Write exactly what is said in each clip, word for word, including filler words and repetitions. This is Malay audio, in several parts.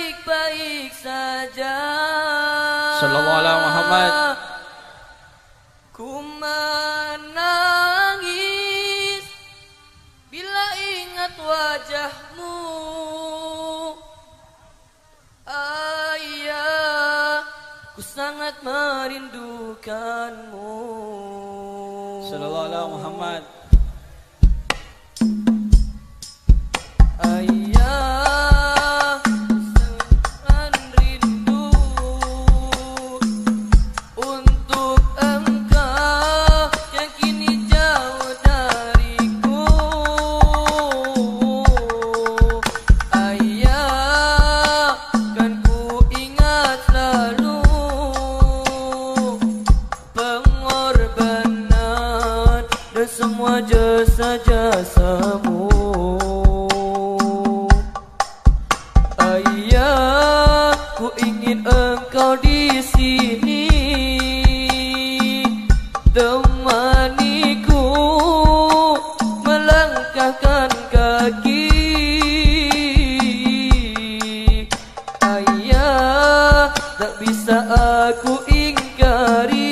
baik-baik saja. Sallallahu alaihi Muhammad. Ku menangis bila ingat wajahmu, ayah, ku sangat merindukanmu. Sallallahu alaihi Muhammad. Ayah, sangat rindu untuk engkau yang kini jauh dariku. Ayah, kan ku ingat selalu pengorbanan dan semua jasa-jasamu. Ayah, ku ingin engkau di sini temaniku melangkahkan kaki. Ayah, tak bisa aku ingkari,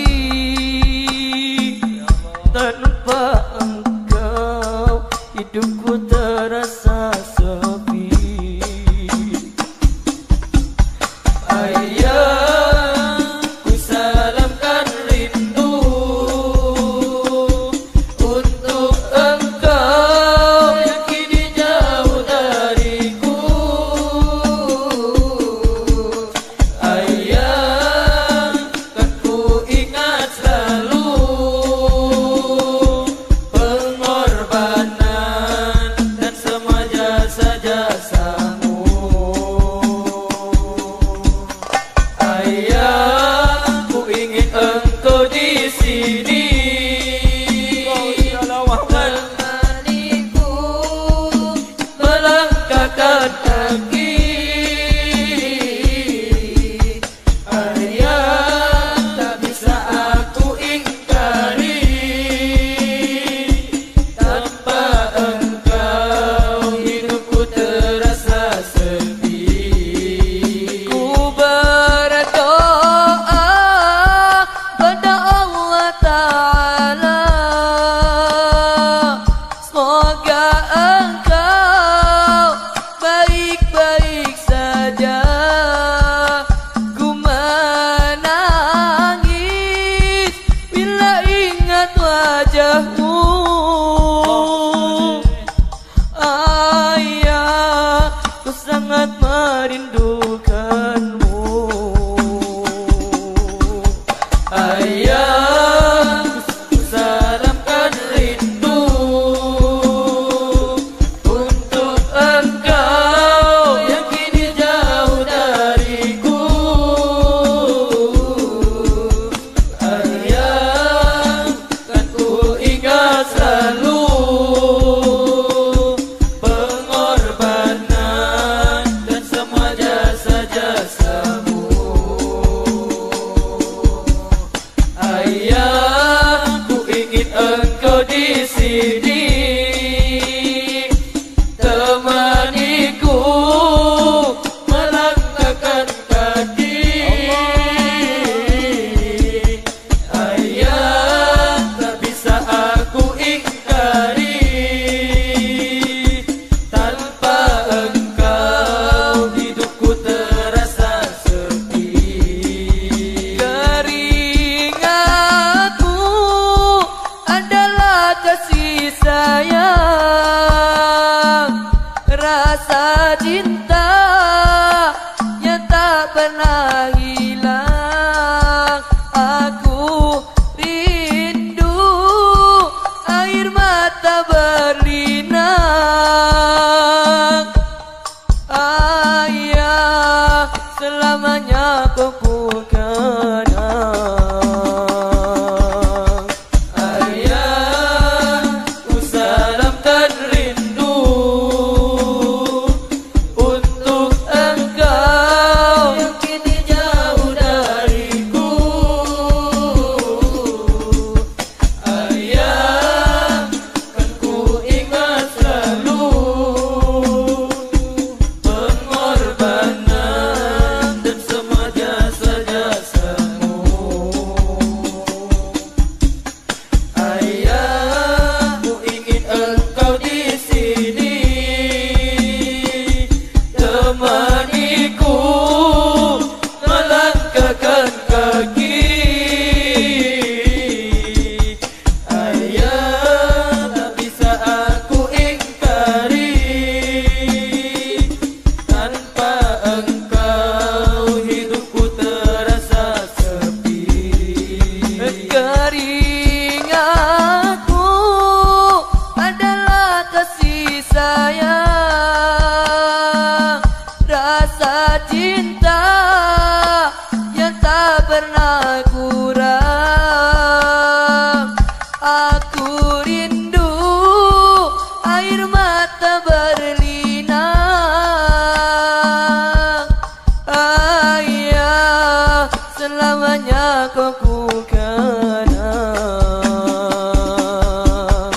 tanpa engkau hidupku terasa sepi. Ayah, ku salamkan rindu untuk engkau yang kini jauh dariku. Ayah, kan ku ingat selalu pengorbanan dan semua jasa-jasamu. Ayah, ku ingin engkau di sini temaniku melangkahkan kaki. Ayah, tak bisa aku ingkari, tanpa engkau hidupku terasa sepi. Ku berdoa pada Allah Ta'ala, semoga engkau baik-baik saja. Ku menangis bila ingat wajahmu. Ayah, ku sangat merindukanmu. Ayah, ku salamkan rindu untuk engkau yang kini jauh dariku. Ayah, kan ku ingat selalu pengorbanan dan semua jasa-jasamu. Ayah, ku ingin engkau di sini temaniku melangkahkan kaki. Ayah, tak bisa aku ingkari, tanpa engkau hidupku terasa sepi. Keringatku adalah kasih sayang, rasa cinta yang tak pernah hilang. Aku rindu air mata berlinang. Ayah, selamanya kau ku kenang. Ayah, ku salamkan rindu untuk engkau yang kini jauh dariku. Ayah, kan ku ingat selalu pengorbanan rasa cinta yang tak pernah kurang. Aku rindu air mata berlinang. Ayah, selamanya kau ku kenang.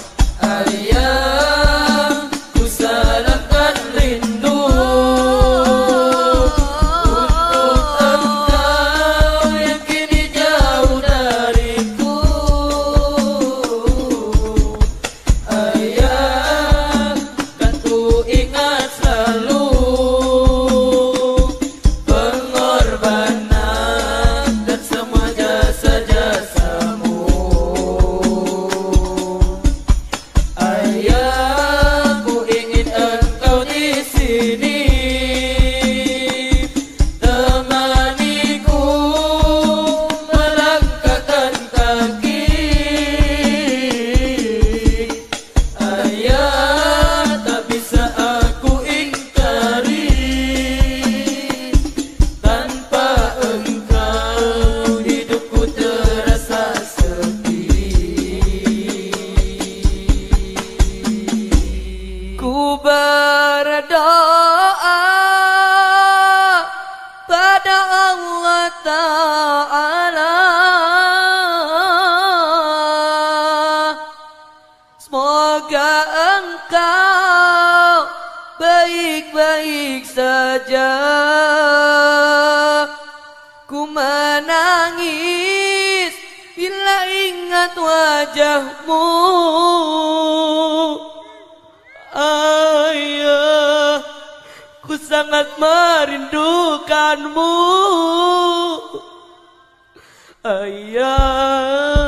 Ayah, ku salamkan rindu untuk engkau yang kini jauh dariku. Ayah, kan ku ingat selalu pengorbanan dan semua jasa-jasamu. Ayah, ku ingin engkau di sini temaniku melangkahkan kaki. Ayah, tak bisa aku ingkari, tanpa engkau hidupku terasa sepi. Ku berdoa pada Allah Ta'ala, semoga engkau baik-baik saja. Ku menangis bila ingat wajahmu. Ayah, ku sangat merindukanmu. Ayah.